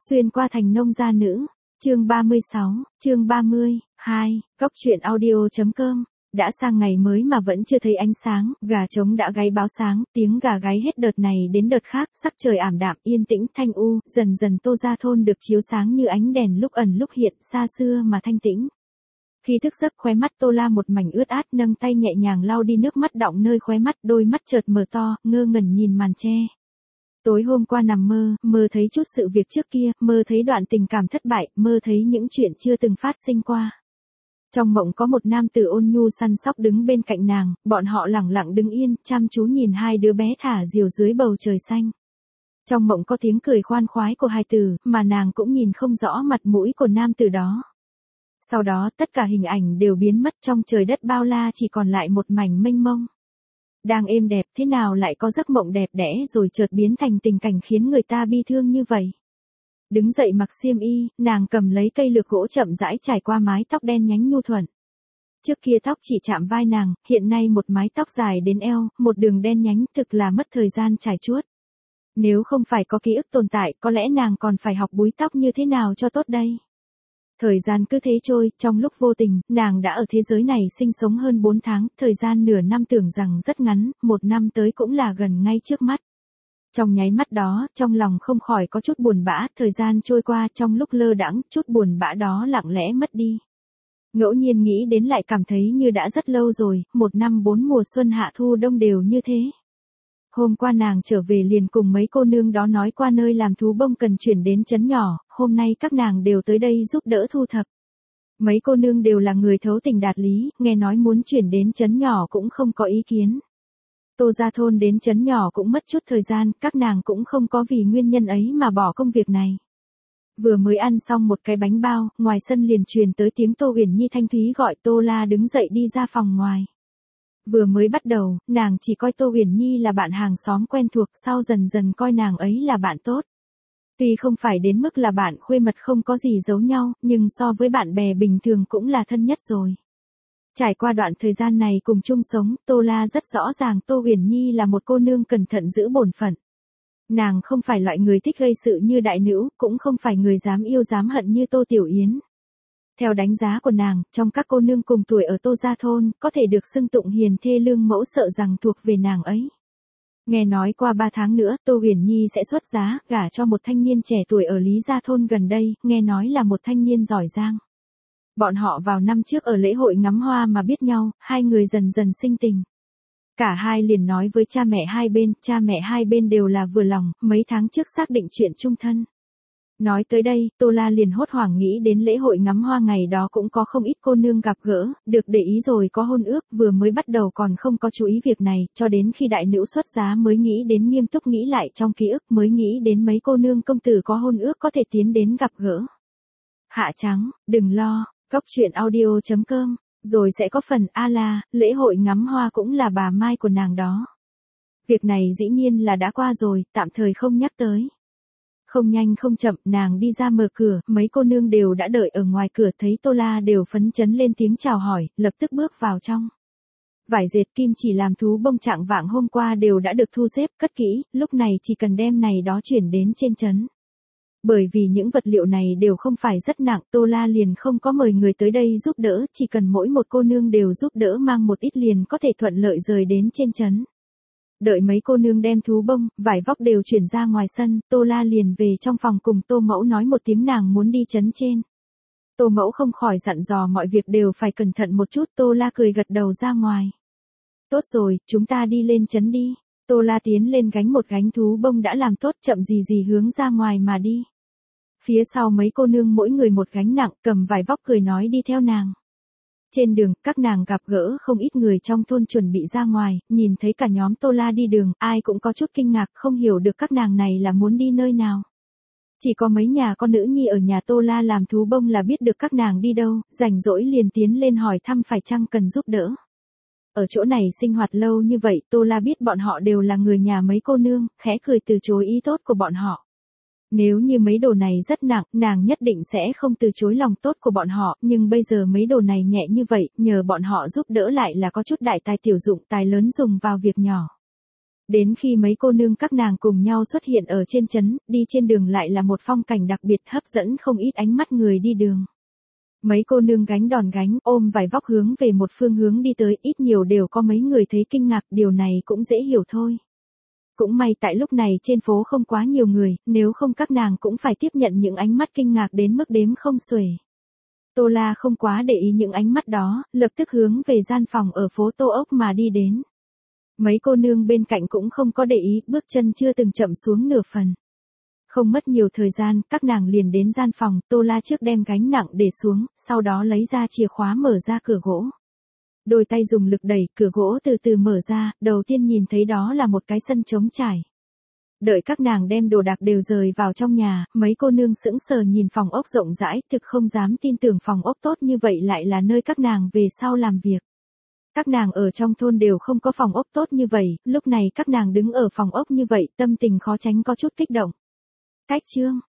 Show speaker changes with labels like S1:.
S1: Xuyên qua thành nông gia nữ, chương 36, chương 30, 2, góc truyện audio.com. Đã sang ngày mới mà vẫn chưa thấy ánh sáng, gà trống đã gáy báo sáng, tiếng gà gáy hết đợt này đến đợt khác, sắc trời ảm đạm, yên tĩnh, thanh u, dần dần Tô Gia thôn được chiếu sáng như ánh đèn lúc ẩn lúc hiện, xa xưa mà thanh tĩnh. Khi thức giấc khóe mắt Tô La một mảnh ướt át, nâng tay nhẹ nhàng lau đi nước mắt đọng nơi khóe mắt, đôi mắt chợt mở to, ngơ ngẩn nhìn màn che. Tối hôm qua nằm mơ thấy chút sự việc trước kia, mơ thấy đoạn tình cảm thất bại, mơ thấy những chuyện chưa từng phát sinh qua. Trong mộng có một nam tử ôn nhu săn sóc đứng bên cạnh nàng, bọn họ lẳng lặng đứng yên, chăm chú nhìn hai đứa bé thả diều dưới bầu trời xanh. Trong mộng có tiếng cười khoan khoái của hai tử, mà nàng cũng nhìn không rõ mặt mũi của nam tử đó. Sau đó tất cả hình ảnh đều biến mất, trong trời đất bao la chỉ còn lại một mảnh mênh mông. Đang êm đẹp thế nào lại có giấc mộng đẹp đẽ rồi chợt biến thành tình cảnh khiến người ta bi thương như vậy. Đứng dậy mặc xiêm y, nàng cầm lấy cây lược gỗ chậm rãi trải qua mái tóc đen nhánh nhu thuận. Trước kia tóc chỉ chạm vai nàng, hiện nay một mái tóc dài đến eo, một đường đen nhánh, thực là mất thời gian trải chuốt. Nếu không phải có ký ức tồn tại, có lẽ nàng còn phải học búi tóc như thế nào cho tốt đây. Thời gian cứ thế trôi, trong lúc vô tình, nàng đã ở thế giới này sinh sống hơn 4 tháng, thời gian nửa năm tưởng rằng rất ngắn, 1 năm tới cũng là gần ngay trước mắt. Trong nháy mắt đó, trong lòng không khỏi có chút buồn bã, thời gian trôi qua, trong lúc lơ đãng, chút buồn bã đó lặng lẽ mất đi. Ngẫu nhiên nghĩ đến lại cảm thấy như đã rất lâu rồi, 1 năm 4 mùa xuân hạ thu đông đều như thế. Hôm qua nàng trở về liền cùng mấy cô nương đó nói qua nơi làm thú bông cần chuyển đến trấn nhỏ, hôm nay các nàng đều tới đây giúp đỡ thu thập. Mấy cô nương đều là người thấu tình đạt lý, nghe nói muốn chuyển đến trấn nhỏ cũng không có ý kiến. Tô Gia thôn đến trấn nhỏ cũng mất chút thời gian, các nàng cũng không có vì nguyên nhân ấy mà bỏ công việc này. Vừa mới ăn xong một cái bánh bao, ngoài sân liền truyền tới tiếng Tô Uyển Nhi thanh thúy gọi Tô La đứng dậy đi ra phòng ngoài. Vừa mới bắt đầu, nàng chỉ coi Tô Uyển Nhi là bạn hàng xóm quen thuộc, sau dần dần coi nàng ấy là bạn tốt. Tuy không phải đến mức là bạn khuê mật không có gì giấu nhau, nhưng so với bạn bè bình thường cũng là thân nhất rồi. Trải qua đoạn thời gian này cùng chung sống, Tô La rất rõ ràng Tô Uyển Nhi là một cô nương cẩn thận giữ bổn phận. Nàng không phải loại người thích gây sự như đại nữ, cũng không phải người dám yêu dám hận như Tô Tiểu Yến. Theo đánh giá của nàng, trong các cô nương cùng tuổi ở Tô Gia thôn, có thể được xưng tụng hiền thê lương mẫu sợ rằng thuộc về nàng ấy. Nghe nói qua 3 tháng nữa, Tô Uyển Nhi sẽ xuất giá, gả cho một thanh niên trẻ tuổi ở Lý Gia thôn gần đây, nghe nói là một thanh niên giỏi giang. Bọn họ vào năm trước ở lễ hội ngắm hoa mà biết nhau, hai người dần dần sinh tình. Cả hai liền nói với cha mẹ hai bên đều là vừa lòng, mấy tháng trước xác định chuyện chung thân. Nói tới đây, Tô La liền hốt hoảng nghĩ đến lễ hội ngắm hoa ngày đó cũng có không ít cô nương gặp gỡ, được để ý rồi có hôn ước, vừa mới bắt đầu còn không có chú ý việc này, cho đến khi đại nữ xuất giá mới nghĩ đến nghiêm túc nghĩ lại trong ký ức mới nghĩ đến mấy cô nương công tử có hôn ước có thể tiến đến gặp gỡ. Hạ trắng, đừng lo, góc truyện audio.com, rồi sẽ có phần a la, lễ hội ngắm hoa cũng là bà Mai của nàng đó. Việc này dĩ nhiên là đã qua rồi, tạm thời không nhắc tới. Không nhanh không chậm, nàng đi ra mở cửa, mấy cô nương đều đã đợi ở ngoài cửa thấy Tô La đều phấn chấn lên tiếng chào hỏi, lập tức bước vào trong. Vải dệt kim chỉ làm thú bông trạng vạng hôm qua đều đã được thu xếp, cất kỹ, lúc này chỉ cần đem này đó chuyển đến trên trấn. Bởi vì những vật liệu này đều không phải rất nặng, Tô La liền không có mời người tới đây giúp đỡ, chỉ cần mỗi một cô nương đều giúp đỡ mang một ít liền có thể thuận lợi rời đến trên trấn. Đợi mấy cô nương đem thú bông, vải vóc đều chuyển ra ngoài sân, Tô La liền về trong phòng cùng Tô Mẫu nói một tiếng nàng muốn đi trấn trên. Tô Mẫu không khỏi dặn dò mọi việc đều phải cẩn thận một chút, Tô La cười gật đầu ra ngoài. Tốt rồi, chúng ta đi lên trấn đi. Tô La tiến lên gánh một gánh thú bông đã làm tốt, chậm gì hướng ra ngoài mà đi. Phía sau mấy cô nương mỗi người một gánh nặng, cầm vải vóc cười nói đi theo nàng. Trên đường, các nàng gặp gỡ không ít người trong thôn chuẩn bị ra ngoài, nhìn thấy cả nhóm Tô La đi đường, ai cũng có chút kinh ngạc, không hiểu được các nàng này là muốn đi nơi nào. Chỉ có mấy nhà con nữ nhi ở nhà Tô La làm thú bông là biết được các nàng đi đâu, rảnh rỗi liền tiến lên hỏi thăm phải chăng cần giúp đỡ. Ở chỗ này sinh hoạt lâu như vậy, Tô La biết bọn họ đều là người nhà mấy cô nương, khẽ cười từ chối ý tốt của bọn họ. Nếu như mấy đồ này rất nặng, nàng nhất định sẽ không từ chối lòng tốt của bọn họ, nhưng bây giờ mấy đồ này nhẹ như vậy, nhờ bọn họ giúp đỡ lại là có chút đại tài tiểu dụng, tài lớn dùng vào việc nhỏ. Đến khi mấy cô nương các nàng cùng nhau xuất hiện ở trên trấn, đi trên đường lại là một phong cảnh đặc biệt hấp dẫn không ít ánh mắt người đi đường. Mấy cô nương gánh đòn gánh, ôm vải vóc hướng về một phương hướng đi tới, ít nhiều đều có mấy người thấy kinh ngạc, điều này cũng dễ hiểu thôi. Cũng may tại lúc này trên phố không quá nhiều người, nếu không các nàng cũng phải tiếp nhận những ánh mắt kinh ngạc đến mức đếm không xuể. Tô La không quá để ý những ánh mắt đó, lập tức hướng về gian phòng ở phố Tô Ốc mà đi đến. Mấy cô nương bên cạnh cũng không có để ý, bước chân chưa từng chậm xuống nửa phần. Không mất nhiều thời gian, các nàng liền đến gian phòng, Tô La trước đem gánh nặng để xuống, sau đó lấy ra chìa khóa mở ra cửa gỗ. Đôi tay dùng lực đẩy, cửa gỗ từ từ mở ra, đầu tiên nhìn thấy đó là một cái sân trống trải. Đợi các nàng đem đồ đạc đều rời vào trong nhà, mấy cô nương sững sờ nhìn phòng ốc rộng rãi, thực không dám tin tưởng phòng ốc tốt như vậy lại là nơi các nàng về sau làm việc. Các nàng ở trong thôn đều không có phòng ốc tốt như vậy, lúc này các nàng đứng ở phòng ốc như vậy, tâm tình khó tránh có chút kích động. Cách chương